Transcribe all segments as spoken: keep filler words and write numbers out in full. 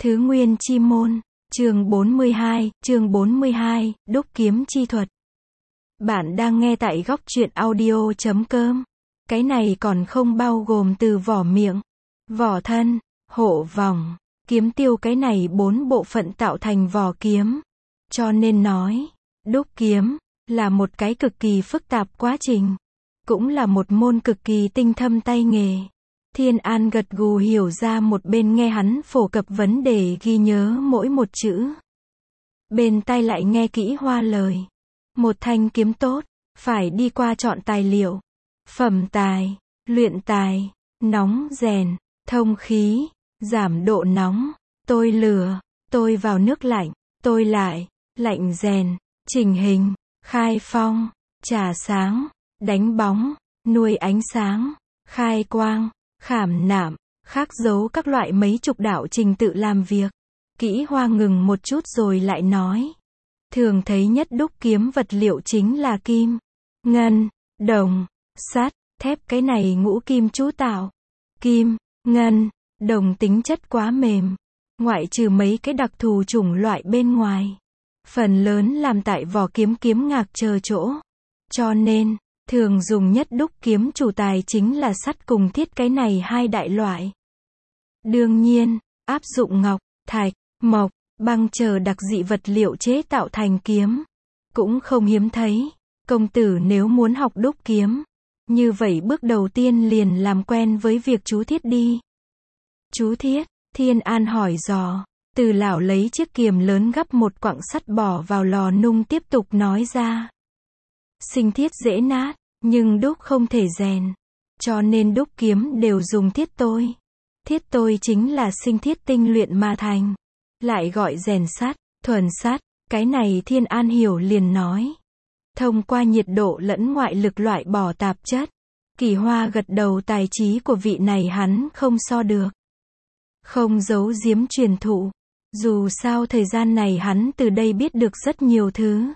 Thứ Nguyên Chi Môn, chương bốn mươi hai, chương bốn mươi hai, đúc kiếm chi thuật. Bạn đang nghe tại góc truyện audio chấm com. Cái này còn không bao gồm từ vỏ miệng, vỏ thân, hộ vòng, kiếm tiêu, cái này bốn bộ phận tạo thành vỏ kiếm. Cho nên nói, đúc kiếm là một cái cực kỳ phức tạp quá trình, cũng là một môn cực kỳ tinh thâm tay nghề. Thiên An gật gù hiểu ra, một bên nghe hắn phổ cập vấn đề, ghi nhớ mỗi một chữ. Bên tai lại nghe kỹ hoa lời. Một thanh kiếm tốt, phải đi qua chọn tài liệu, phẩm tài, luyện tài, nóng rèn, thông khí, giảm độ nóng, tôi lửa, tôi vào nước lạnh, tôi lại, lạnh rèn, chỉnh hình, khai phong, trà sáng, đánh bóng, nuôi ánh sáng, khai quang, khảm nạm, khắc dấu, các loại mấy chục đạo trình tự làm việc. Kỹ Hoa ngừng một chút rồi lại nói. Thường thấy nhất đúc kiếm vật liệu chính là kim, ngân, đồng, sắt, thép, cái này ngũ kim chú tạo. Kim, ngân, đồng tính chất quá mềm, ngoại trừ mấy cái đặc thù chủng loại bên ngoài, phần lớn làm tại vỏ kiếm, kiếm ngạc chờ chỗ. Cho nên, thường dùng nhất đúc kiếm chủ tài chính là sắt cùng thiết, cái này hai đại loại. Đương nhiên, áp dụng ngọc, thạch, mộc, băng chờ đặc dị vật liệu chế tạo thành kiếm cũng không hiếm thấy. Công tử nếu muốn học đúc kiếm, như vậy bước đầu tiên liền làm quen với việc chú thiết đi. Chú thiết? Thiên An hỏi dò. Từ lão lấy chiếc kiềm lớn gắp một quặng sắt bỏ vào lò nung, tiếp tục nói ra. Sinh thiết dễ nát, nhưng đúc không thể rèn. Cho nên đúc kiếm đều dùng thiết tôi. Thiết tôi chính là sinh thiết tinh luyện mà thành, lại gọi rèn sắt, thuần sắt. Cái này Thiên An hiểu liền nói. Thông qua nhiệt độ lẫn ngoại lực loại bỏ tạp chất. Kỳ Hoa gật đầu, tài trí của vị này hắn không so được. Không giấu giếm truyền thụ. Dù sao thời gian này hắn từ đây biết được rất nhiều thứ.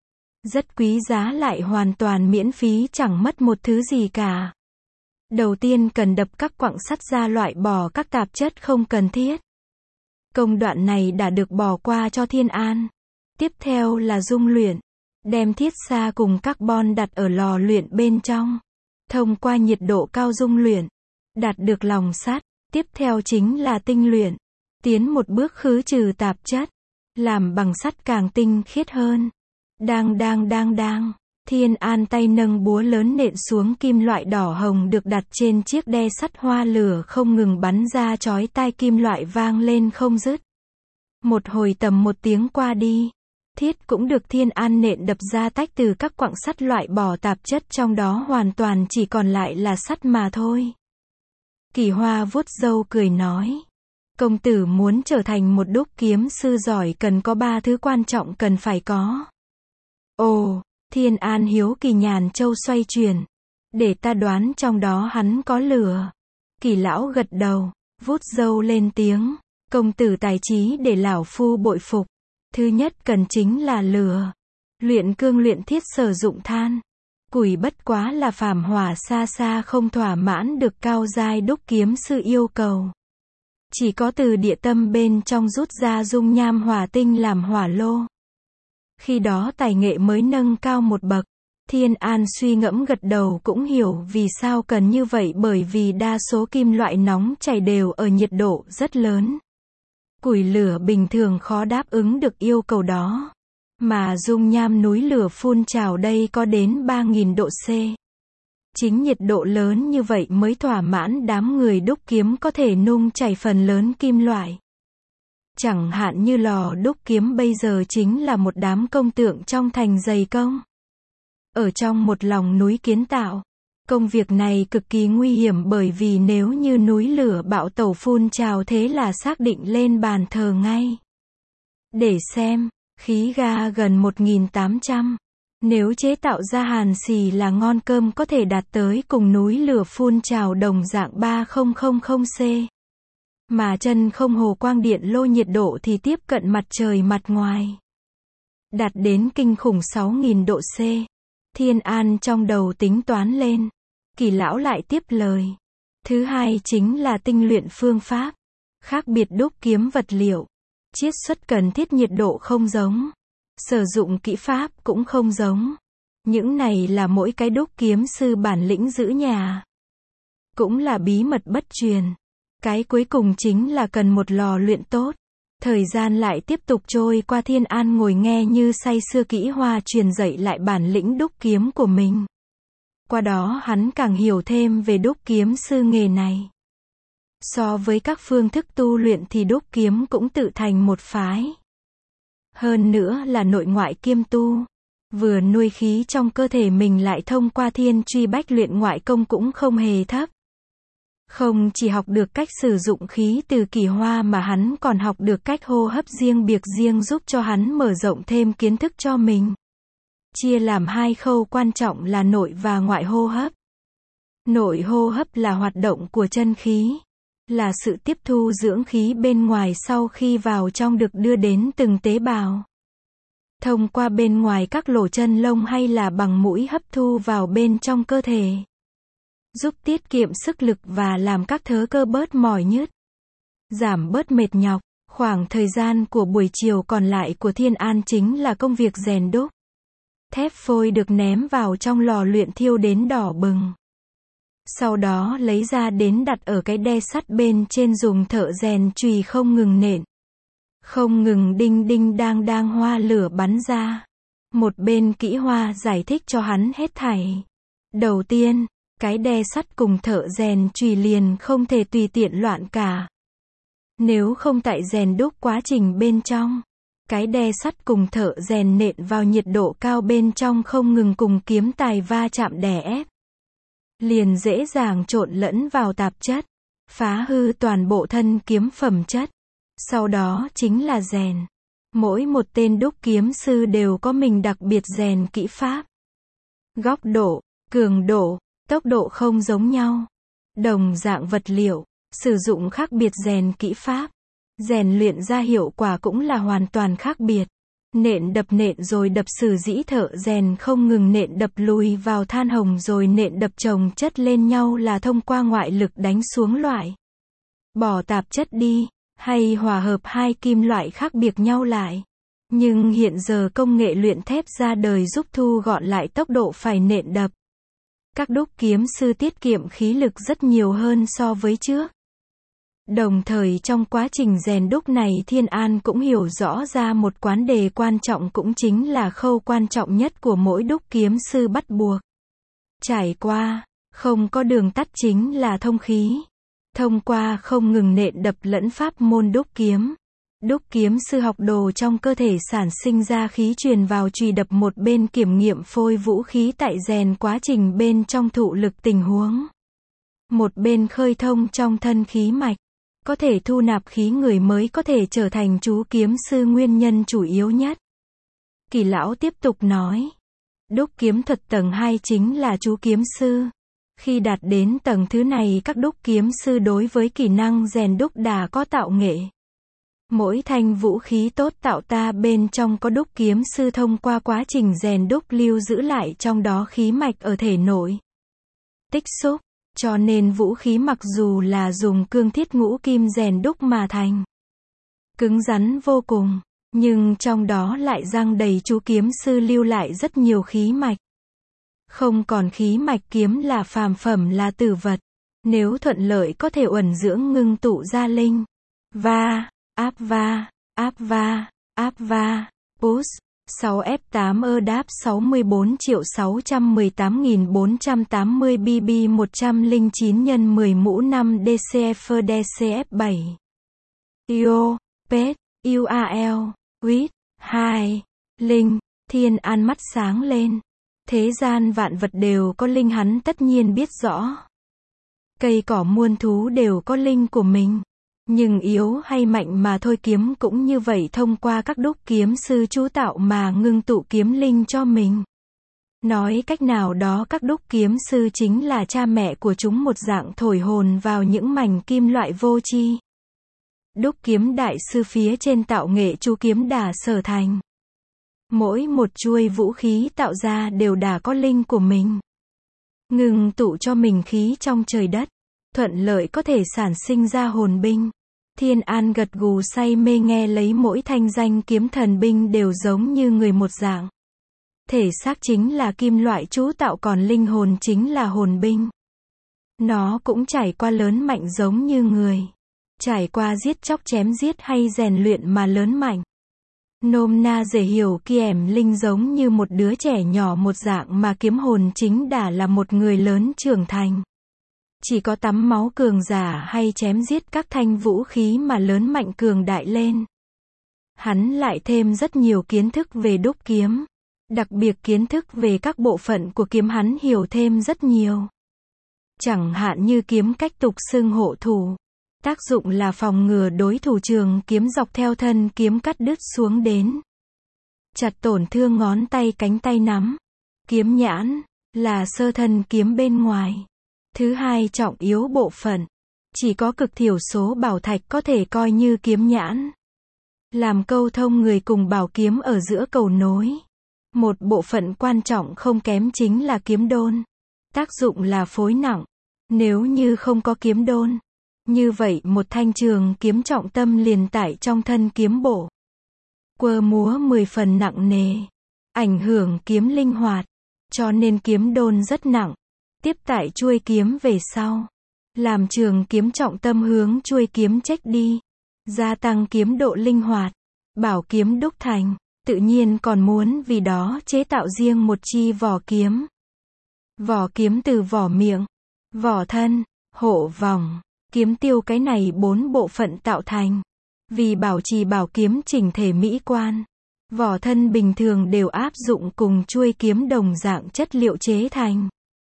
Rất quý giá, lại hoàn toàn miễn phí, chẳng mất một thứ gì cả. Đầu tiên cần đập các quặng sắt ra, loại bỏ các tạp chất không cần thiết. Công đoạn này đã được bỏ qua cho Thiên An. Tiếp theo là dung luyện. Đem thiết sa cùng carbon đặt ở lò luyện bên trong. Thông qua nhiệt độ cao dung luyện, đạt được lòng sắt. Tiếp theo chính là tinh luyện. Tiến một bước khứ trừ tạp chất, làm bằng sắt càng tinh khiết hơn. Đang đang đang đang, Thiên An tay nâng búa lớn nện xuống, kim loại đỏ hồng được đặt trên chiếc đe sắt, hoa lửa không ngừng bắn ra chói tai, kim loại vang lên không dứt. Một hồi tầm một tiếng qua đi, thiết cũng được Thiên An nện đập ra, tách từ các quặng sắt, loại bỏ tạp chất trong đó, hoàn toàn chỉ còn lại là sắt mà thôi. Kỳ Hoa vuốt râu cười nói. Công tử muốn trở thành một đúc kiếm sư giỏi cần có ba thứ quan trọng cần phải có. Ồ, Thiên An hiếu kỳ, nhàn châu xoay chuyển. Để ta đoán trong đó hắn có lửa. Kỳ lão gật đầu, vuốt râu lên tiếng. Công tử tài trí để lão phu bội phục. Thứ nhất cần chính là lửa. Luyện cương luyện thiết sử dụng than, củi bất quá là phàm hỏa, xa xa không thỏa mãn được cao giai đúc kiếm sư yêu cầu. Chỉ có từ địa tâm bên trong rút ra dung nham hỏa tinh làm hỏa lô. Khi đó tài nghệ mới nâng cao một bậc. Thiên An suy ngẫm gật đầu, cũng hiểu vì sao cần như vậy, bởi vì đa số kim loại nóng chảy đều ở nhiệt độ rất lớn. Củi lửa bình thường khó đáp ứng được yêu cầu đó. Mà dung nham núi lửa phun trào đây có đến ba nghìn độ C. Chính nhiệt độ lớn như vậy mới thỏa mãn đám người đúc kiếm có thể nung chảy phần lớn kim loại. Chẳng hạn như lò đúc kiếm bây giờ chính là một đám công tượng trong thành dày công. Ở trong một lòng núi kiến tạo. Công việc này cực kỳ nguy hiểm, bởi vì nếu như núi lửa bạo tẩu phun trào thế là xác định lên bàn thờ ngay. Để xem, khí ga gần một nghìn tám trăm. Nếu chế tạo ra hàn xì là ngon, cơm có thể đạt tới cùng núi lửa phun trào đồng dạng ba nghìn C. Mà chân không hồ quang điện lô nhiệt độ thì tiếp cận mặt trời mặt ngoài, đạt đến kinh khủng sáu nghìn độ C. Thiên An trong đầu tính toán lên. Kỳ lão lại tiếp lời. Thứ hai chính là tinh luyện phương pháp. Khác biệt đúc kiếm vật liệu. Chiết xuất cần thiết nhiệt độ không giống. Sử dụng kỹ pháp cũng không giống. Những này là mỗi cái đúc kiếm sư bản lĩnh giữ nhà. Cũng là bí mật bất truyền. Cái cuối cùng chính là cần một lò luyện tốt. Thời gian lại tiếp tục trôi qua, Thiên An ngồi nghe như say sưa Kỷ Hoa truyền dạy lại bản lĩnh đúc kiếm của mình. Qua đó hắn càng hiểu thêm về đúc kiếm sư nghề này. So với các phương thức tu luyện thì đúc kiếm cũng tự thành một phái. Hơn nữa là nội ngoại kiêm tu. Vừa nuôi khí trong cơ thể mình lại thông qua thiên truy bách luyện ngoại công cũng không hề thấp. Không chỉ học được cách sử dụng khí từ Kỷ Hoa mà hắn còn học được cách hô hấp riêng biệt riêng giúp cho hắn mở rộng thêm kiến thức cho mình. Chia làm hai khâu quan trọng là nội và ngoại hô hấp. Nội hô hấp là hoạt động của chân khí, là sự tiếp thu dưỡng khí bên ngoài sau khi vào trong được đưa đến từng tế bào. Thông qua bên ngoài các lỗ chân lông hay là bằng mũi hấp thu vào bên trong cơ thể. Giúp tiết kiệm sức lực và làm các thớ cơ bớt mỏi nhức. Giảm bớt mệt nhọc. Khoảng thời gian của buổi chiều còn lại của Thiên An chính là công việc rèn đúc. Thép phôi được ném vào trong lò luyện thiêu đến đỏ bừng. Sau đó lấy ra đến đặt ở cái đe sắt bên trên, dùng thợ rèn chùy không ngừng nện. Không ngừng đinh đinh đang đang hoa lửa bắn ra. Một bên Kỷ Hoa giải thích cho hắn hết thảy. Đầu tiên, cái đe sắt cùng thợ rèn chùy liền không thể tùy tiện loạn cả. Nếu không tại rèn đúc quá trình bên trong, cái đe sắt cùng thợ rèn nện vào nhiệt độ cao bên trong không ngừng cùng kiếm tài va chạm đè ép. Liền dễ dàng trộn lẫn vào tạp chất, phá hư toàn bộ thân kiếm phẩm chất. Sau đó chính là rèn. Mỗi một tên đúc kiếm sư đều có mình đặc biệt rèn kỹ pháp. Góc độ, cường độ, tốc độ không giống nhau. Đồng dạng vật liệu, sử dụng khác biệt rèn kỹ pháp. Rèn luyện ra hiệu quả cũng là hoàn toàn khác biệt. Nện đập nện rồi đập, sử dĩ thợ rèn không ngừng nện đập lùi vào than hồng rồi nện đập chồng chất lên nhau là thông qua ngoại lực đánh xuống loại. Bỏ tạp chất đi, hay hòa hợp hai kim loại khác biệt nhau lại. Nhưng hiện giờ công nghệ luyện thép ra đời giúp thu gọn lại tốc độ phải nện đập. Các đúc kiếm sư tiết kiệm khí lực rất nhiều hơn so với trước. Đồng thời trong quá trình rèn đúc này, Thiên An cũng hiểu rõ ra một quán đề quan trọng, cũng chính là khâu quan trọng nhất của mỗi đúc kiếm sư bắt buộc. Trải qua, không có đường tắt, chính là thông khí. Thông qua không ngừng nện đập lẫn pháp môn đúc kiếm. Đúc kiếm sư học đồ trong cơ thể sản sinh ra khí truyền vào chùy đập, một bên kiểm nghiệm phôi vũ khí tại rèn quá trình bên trong thụ lực tình huống. Một bên khơi thông trong thân khí mạch. Có thể thu nạp khí người mới có thể trở thành chú kiếm sư, nguyên nhân chủ yếu nhất. Kỳ lão tiếp tục nói. Đúc kiếm thuật tầng hai chính là chú kiếm sư. Khi đạt đến tầng thứ này, các đúc kiếm sư đối với kỹ năng rèn đúc đã có tạo nghệ. Mỗi thanh vũ khí tốt tạo ta bên trong có đúc kiếm sư thông qua quá trình rèn đúc lưu giữ lại trong đó khí mạch ở thể nội. Tích xúc. Cho nên vũ khí mặc dù là dùng cương thiết ngũ kim rèn đúc mà thành, cứng rắn vô cùng, nhưng trong đó lại răng đầy chú kiếm sư lưu lại rất nhiều khí mạch. Không còn khí mạch, kiếm là phàm phẩm, là tử vật. Nếu thuận lợi có thể uẩn dưỡng ngưng tụ ra linh. Va, áp va, áp va, áp va, push. sáu F tám ơ đáp sáu mươi bốn triệu sáu trăm mười tám nghìn bốn trăm tám mươi B B một trăm lẻ chín nhân mười mũ năm D C F D C F bảy. Io, Pet, U A L, Wit, hai. Linh, Thiên An mắt sáng lên. Thế gian vạn vật đều có linh, hắn tất nhiên biết rõ. Cây cỏ muôn thú đều có linh của mình. Nhưng yếu hay mạnh mà thôi, kiếm cũng như vậy, thông qua các đúc kiếm sư chú tạo mà ngưng tụ kiếm linh cho mình. Nói cách nào đó, các đúc kiếm sư chính là cha mẹ của chúng, một dạng thổi hồn vào những mảnh kim loại vô tri. Đúc kiếm đại sư phía trên tạo nghệ chú kiếm đà sở thành. Mỗi một chuôi vũ khí tạo ra đều đã có linh của mình. Ngưng tụ cho mình khí trong trời đất. Thuận lợi có thể sản sinh ra hồn binh. Thiên An gật gù say mê nghe lấy mỗi thanh danh kiếm thần binh đều giống như người một dạng. Thể xác chính là kim loại chú tạo còn linh hồn chính là hồn binh. Nó cũng trải qua lớn mạnh giống như người. Trải qua giết chóc chém giết hay rèn luyện mà lớn mạnh. Nôm na dễ hiểu Kiếm linh giống như một đứa trẻ nhỏ một dạng mà kiếm hồn chính đã là một người lớn trưởng thành. Chỉ có tắm máu cường giả hay chém giết các thanh vũ khí mà lớn mạnh cường đại lên. Hắn lại thêm rất nhiều kiến thức về đúc kiếm. Đặc biệt kiến thức về các bộ phận của kiếm hắn hiểu thêm rất nhiều. Chẳng hạn như kiếm cách tục xưng hộ thủ. Tác dụng là phòng ngừa đối thủ trường kiếm dọc theo thân kiếm cắt đứt xuống đến. Chặt tổn thương ngón tay cánh tay nắm. Kiếm nhãn là sơ thân kiếm bên ngoài. Thứ hai trọng yếu bộ phận. Chỉ có cực thiểu số bảo thạch có thể coi như kiếm nhãn. Làm câu thông người cùng bảo kiếm ở giữa cầu nối. Một bộ phận quan trọng không kém chính là kiếm đôn. Tác dụng là phối nặng. Nếu như không có kiếm đôn, như vậy một thanh trường kiếm trọng tâm liền tải trong thân kiếm bổ. Quơ múa mười phần nặng nề. Ảnh hưởng kiếm linh hoạt. Cho nên kiếm đôn rất nặng. Tiếp tải chuôi kiếm về sau. Làm trường kiếm trọng tâm hướng chuôi kiếm chếch đi. Gia tăng kiếm độ linh hoạt. Bảo kiếm đúc thành. Tự nhiên còn muốn vì đó chế tạo riêng một chi vỏ kiếm. Vỏ kiếm từ vỏ miệng, vỏ thân, hộ vòng, kiếm tiêu cái này bốn bộ phận tạo thành. Vì bảo trì bảo kiếm chỉnh thể mỹ quan. Vỏ thân bình thường đều áp dụng cùng chuôi kiếm đồng dạng chất liệu chế thành.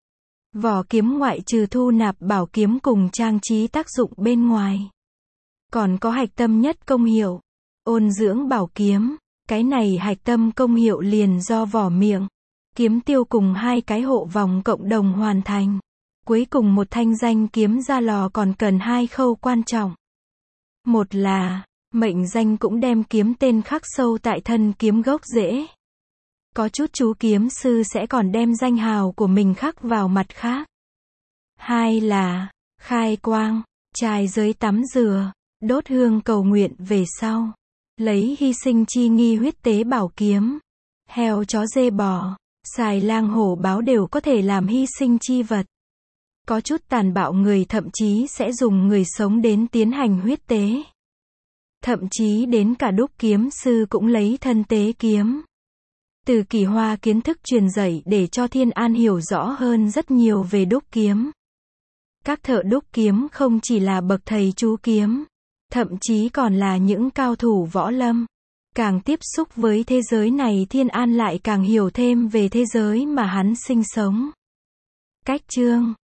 Vỏ kiếm ngoại trừ thu nạp bảo kiếm cùng trang trí tác dụng bên ngoài. Còn có hạch tâm nhất công hiệu. Ôn dưỡng bảo kiếm. Cái này hạch tâm công hiệu liền do vỏ miệng, kiếm tiêu cùng hai cái hộ vòng cộng đồng hoàn thành. Cuối cùng một thanh danh kiếm ra lò còn cần hai khâu quan trọng. Một là, mệnh danh cũng đem kiếm tên khắc sâu tại thân kiếm gốc rễ. Có chút chú kiếm sư sẽ còn đem danh hào của mình khắc vào mặt khác. Hai là, khai quang, trải giới tắm rửa, đốt hương cầu nguyện về sau. Lấy hy sinh chi nghi huyết tế bảo kiếm. Heo chó dê bò, xài lang hổ báo đều có thể làm hy sinh chi vật. Có chút tàn bạo người thậm chí sẽ dùng người sống đến tiến hành huyết tế. Thậm chí đến cả đúc kiếm sư cũng lấy thân tế kiếm. Từ Kỳ Hoa kiến thức truyền dạy để cho Thiên An hiểu rõ hơn rất nhiều về đúc kiếm. Các thợ đúc kiếm không chỉ là bậc thầy chú kiếm. Thậm chí còn là những cao thủ võ lâm. Càng tiếp xúc với thế giới này Thiên An lại càng hiểu thêm về thế giới mà hắn sinh sống. Cách chương